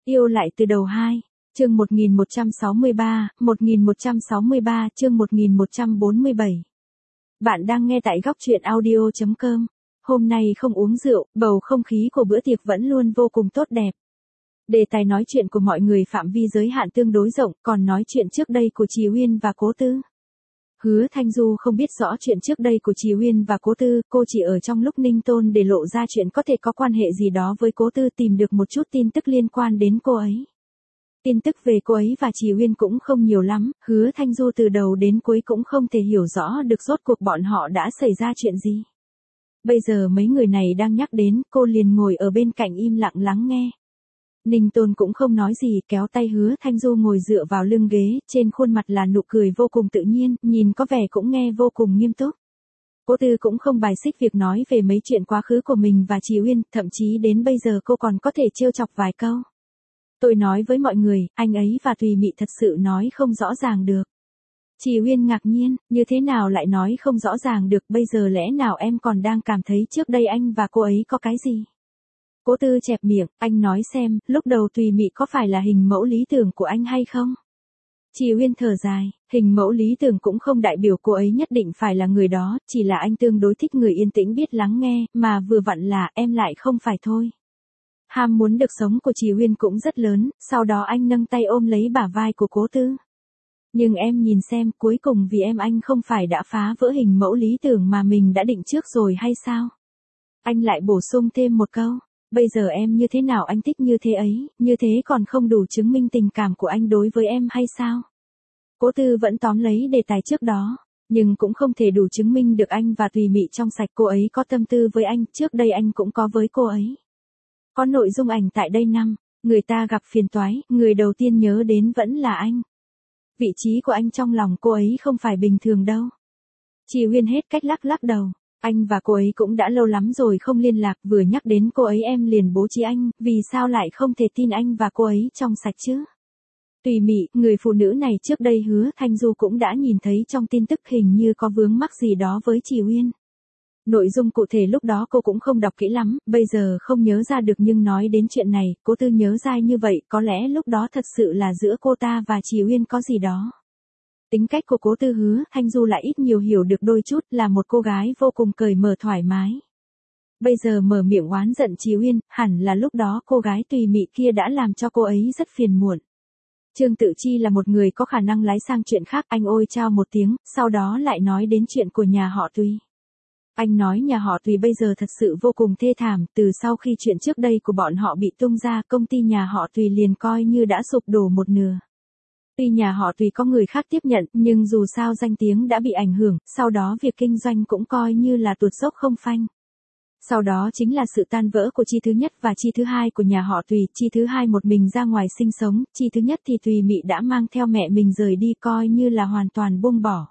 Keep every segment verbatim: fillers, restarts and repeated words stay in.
Yêu lại từ đầu hai, chương một nghìn một trăm sáu mươi ba, một nghìn một trăm sáu mươi ba, chương một nghìn một trăm bốn mươi bảy. Bạn đang nghe tại góc truyện audio chấm com. Hôm nay không uống rượu, bầu không khí của bữa tiệc vẫn luôn vô cùng tốt đẹp. Đề tài nói chuyện của mọi người phạm vi giới hạn tương đối rộng, còn nói chuyện trước đây của Trì Uyên và Cố Tư. Hứa Thanh Du không biết rõ chuyện trước đây của Trì Uyên và Cố Tư, cô chỉ ở trong lúc Ninh Tôn để lộ ra chuyện có thể có quan hệ gì đó với Cố Tư tìm được một chút tin tức liên quan đến cô ấy. Tin tức về cô ấy và Trì Uyên cũng không nhiều lắm, Hứa Thanh Du từ đầu đến cuối cũng không thể hiểu rõ được rốt cuộc bọn họ đã xảy ra chuyện gì. Bây giờ mấy người này đang nhắc đến, cô liền ngồi ở bên cạnh im lặng lắng nghe. Ninh Tôn cũng không nói gì, kéo tay Hứa Thanh Du ngồi dựa vào lưng ghế, trên khuôn mặt là nụ cười vô cùng tự nhiên, nhìn có vẻ cũng nghe vô cùng nghiêm túc. Cố Tư cũng không bài xích việc nói về mấy chuyện quá khứ của mình và Trì Uyên, thậm chí đến bây giờ cô còn có thể trêu chọc vài câu. Tôi nói với mọi người, anh ấy và Tùy Mị thật sự nói không rõ ràng được. Trì Uyên ngạc nhiên, như thế nào lại nói không rõ ràng được, bây giờ lẽ nào em còn đang cảm thấy trước đây anh và cô ấy có cái gì? Cố Tư chẹp miệng, anh nói xem, lúc đầu Tùy Mị có phải là hình mẫu lý tưởng của anh hay không? Trì Uyên thở dài, hình mẫu lý tưởng cũng không đại biểu cô ấy nhất định phải là người đó, chỉ là anh tương đối thích người yên tĩnh biết lắng nghe, mà vừa vặn là em lại không phải thôi. Ham muốn được sống của Trì Uyên cũng rất lớn, sau đó anh nâng tay ôm lấy bả vai của Cố Tư. Nhưng em nhìn xem, cuối cùng vì em anh không phải đã phá vỡ hình mẫu lý tưởng mà mình đã định trước rồi hay sao? Anh lại bổ sung thêm một câu. Bây giờ em như thế nào anh thích như thế ấy, như thế còn không đủ chứng minh tình cảm của anh đối với em hay sao? Cố Tư vẫn tóm lấy đề tài trước đó, nhưng cũng không thể đủ chứng minh được anh và Tùy Mị trong sạch, cô ấy có tâm tư với anh, trước đây anh cũng có với cô ấy. Có nội dung ảnh tại đây năm, người ta gặp phiền toái, người đầu tiên nhớ đến vẫn là anh. Vị trí của anh trong lòng cô ấy không phải bình thường đâu. Trì Uyên hết cách lắc lắc đầu. Anh và cô ấy cũng đã lâu lắm rồi không liên lạc, vừa nhắc đến cô ấy em liền bố trí anh, vì sao lại không thể tin anh và cô ấy trong sạch chứ? Tùy Mị, người phụ nữ này trước đây Hứa Thanh Du cũng đã nhìn thấy trong tin tức hình như có vướng mắc gì đó với Trì Uyên. Nội dung cụ thể lúc đó cô cũng không đọc kỹ lắm, bây giờ không nhớ ra được, nhưng nói đến chuyện này, Cố Tư nhớ dai như vậy, có lẽ lúc đó thật sự là giữa cô ta và Trì Uyên có gì đó. Tính cách của Cố Tư Hứa Thanh Du lại ít nhiều hiểu được đôi chút, là một cô gái vô cùng cởi mở thoải mái. Bây giờ mở miệng oán giận Trì Uyên, hẳn là lúc đó cô gái Tùy Mị kia đã làm cho cô ấy rất phiền muộn. Trương Tự Chi là một người có khả năng lái sang chuyện khác, anh ôi chao một tiếng, sau đó lại nói đến chuyện của nhà họ Tùy. Anh nói nhà họ Tùy bây giờ thật sự vô cùng thê thảm, từ sau khi chuyện trước đây của bọn họ bị tung ra, công ty nhà họ Tùy liền coi như đã sụp đổ một nửa. Tuy nhà họ Tùy có người khác tiếp nhận, nhưng dù sao danh tiếng đã bị ảnh hưởng, sau đó việc kinh doanh cũng coi như là tuột dốc không phanh. Sau đó chính là sự tan vỡ của chi thứ nhất và chi thứ hai của nhà họ Tùy, chi thứ hai một mình ra ngoài sinh sống, chi thứ nhất thì Tùy Mị đã mang theo mẹ mình rời đi, coi như là hoàn toàn buông bỏ.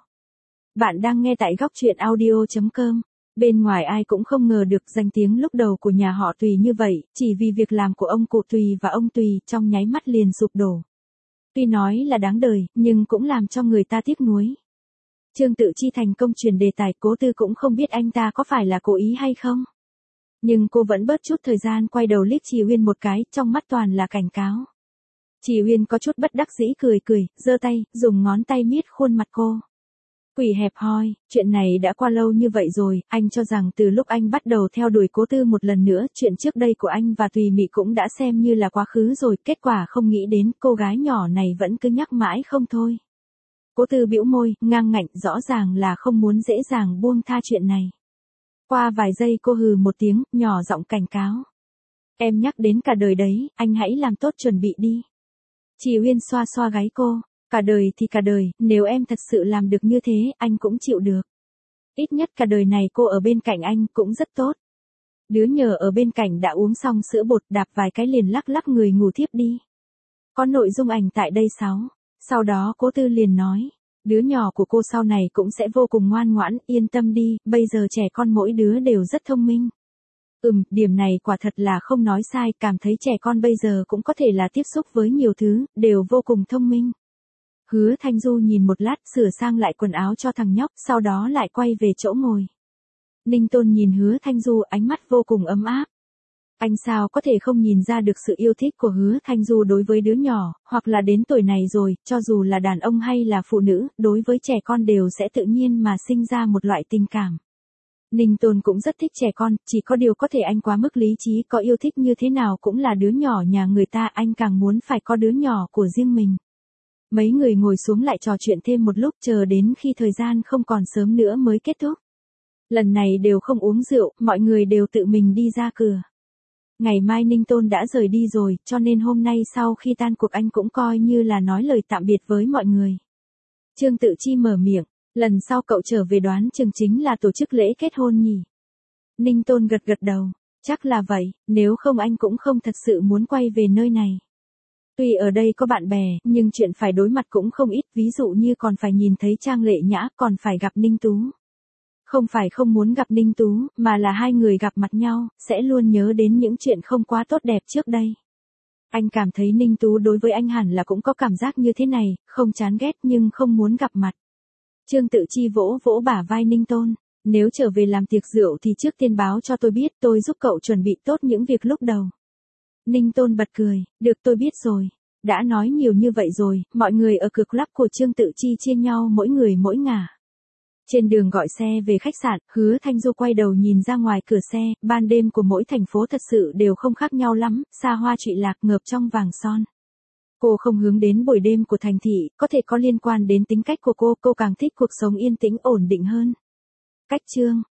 Bạn đang nghe tại góc truyện audio chấm com. Bên ngoài ai cũng không ngờ được danh tiếng lúc đầu của nhà họ Tùy như vậy, chỉ vì việc làm của ông cụ Tùy và ông Tùy trong nháy mắt liền sụp đổ. Tuy nói là đáng đời, nhưng cũng làm cho người ta tiếc nuối. Trương Tự Chi thành công truyền đề tài, Cố Tư cũng không biết anh ta có phải là cố ý hay không. Nhưng cô vẫn bớt chút thời gian quay đầu liếc Trì Uyên một cái, trong mắt toàn là cảnh cáo. Trì Uyên có chút bất đắc dĩ cười cười, giơ tay, dùng ngón tay miết khuôn mặt cô. Quỷ hẹp hoi, chuyện này đã qua lâu như vậy rồi, anh cho rằng từ lúc anh bắt đầu theo đuổi Cố Tư một lần nữa, chuyện trước đây của anh và Tùy Mị cũng đã xem như là quá khứ rồi, kết quả không nghĩ đến cô gái nhỏ này vẫn cứ nhắc mãi không thôi. Cố Tư bĩu môi, ngang ngạnh, rõ ràng là không muốn dễ dàng buông tha chuyện này. Qua vài giây cô hừ một tiếng, nhỏ giọng cảnh cáo. Em nhắc đến cả đời đấy, anh hãy làm tốt chuẩn bị đi. Trì Uyên xoa xoa gáy cô. Cả đời thì cả đời, nếu em thật sự làm được như thế, anh cũng chịu được. Ít nhất cả đời này cô ở bên cạnh anh cũng rất tốt. Đứa nhờ ở bên cạnh đã uống xong sữa bột, đạp vài cái liền lắc lắc người ngủ thiếp đi. Có nội dung ảnh tại đây sáu. Sau đó Cố Tư liền nói, đứa nhỏ của cô sau này cũng sẽ vô cùng ngoan ngoãn, yên tâm đi, bây giờ trẻ con mỗi đứa đều rất thông minh. Ừm, điểm này quả thật là không nói sai, cảm thấy trẻ con bây giờ cũng có thể là tiếp xúc với nhiều thứ, đều vô cùng thông minh. Hứa Thanh Du nhìn một lát, sửa sang lại quần áo cho thằng nhóc, sau đó lại quay về chỗ ngồi. Ninh Tôn nhìn Hứa Thanh Du, ánh mắt vô cùng ấm áp. Anh sao có thể không nhìn ra được sự yêu thích của Hứa Thanh Du đối với đứa nhỏ, hoặc là đến tuổi này rồi, cho dù là đàn ông hay là phụ nữ, đối với trẻ con đều sẽ tự nhiên mà sinh ra một loại tình cảm. Ninh Tôn cũng rất thích trẻ con, chỉ có điều có thể anh quá mức lý trí, có yêu thích như thế nào cũng là đứa nhỏ nhà người ta, anh càng muốn phải có đứa nhỏ của riêng mình. Mấy người ngồi xuống lại trò chuyện thêm một lúc, chờ đến khi thời gian không còn sớm nữa mới kết thúc. Lần này đều không uống rượu, mọi người đều tự mình đi ra cửa. Ngày mai Ninh Tôn đã rời đi rồi, cho nên hôm nay sau khi tan cuộc anh cũng coi như là nói lời tạm biệt với mọi người. Trương Tự Chi mở miệng, lần sau cậu trở về đoán chừng chính là tổ chức lễ kết hôn nhỉ. Ninh Tôn gật gật đầu, chắc là vậy, nếu không anh cũng không thật sự muốn quay về nơi này. Tuy ở đây có bạn bè, nhưng chuyện phải đối mặt cũng không ít, ví dụ như còn phải nhìn thấy Trang Lệ Nhã, còn phải gặp Ninh Tú. Không phải không muốn gặp Ninh Tú, mà là hai người gặp mặt nhau, sẽ luôn nhớ đến những chuyện không quá tốt đẹp trước đây. Anh cảm thấy Ninh Tú đối với anh hẳn là cũng có cảm giác như thế này, không chán ghét nhưng không muốn gặp mặt. Trương Tự Chi vỗ vỗ bả vai Ninh Tôn, nếu trở về làm tiệc rượu thì trước tiên báo cho tôi biết, tôi giúp cậu chuẩn bị tốt những việc lúc đầu. Ninh Tôn bật cười, được tôi biết rồi. Đã nói nhiều như vậy rồi, mọi người ở cửa club của Trương Tự Chi chia nhau mỗi người mỗi ngả. Trên đường gọi xe về khách sạn, Hứa Thanh Du quay đầu nhìn ra ngoài cửa xe, ban đêm của mỗi thành phố thật sự đều không khác nhau lắm, xa hoa trụy lạc ngợp trong vàng son. Cô không hướng đến buổi đêm của thành thị, có thể có liên quan đến tính cách của cô, cô càng thích cuộc sống yên tĩnh ổn định hơn. Cách chương